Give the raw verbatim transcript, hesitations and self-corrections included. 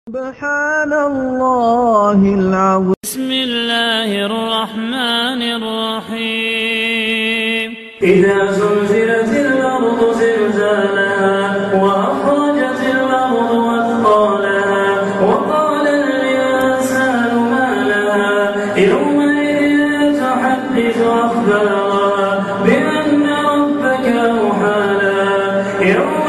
سبحان الله العظيم. بسم الله الرحمن الرحيم. إذا زلزلت الأرض زلزالها وأخرجت الأرض أثقالها وقال الإنسان ما لها يومئذ تحدث أخبارها بأن ربك أوحى لها.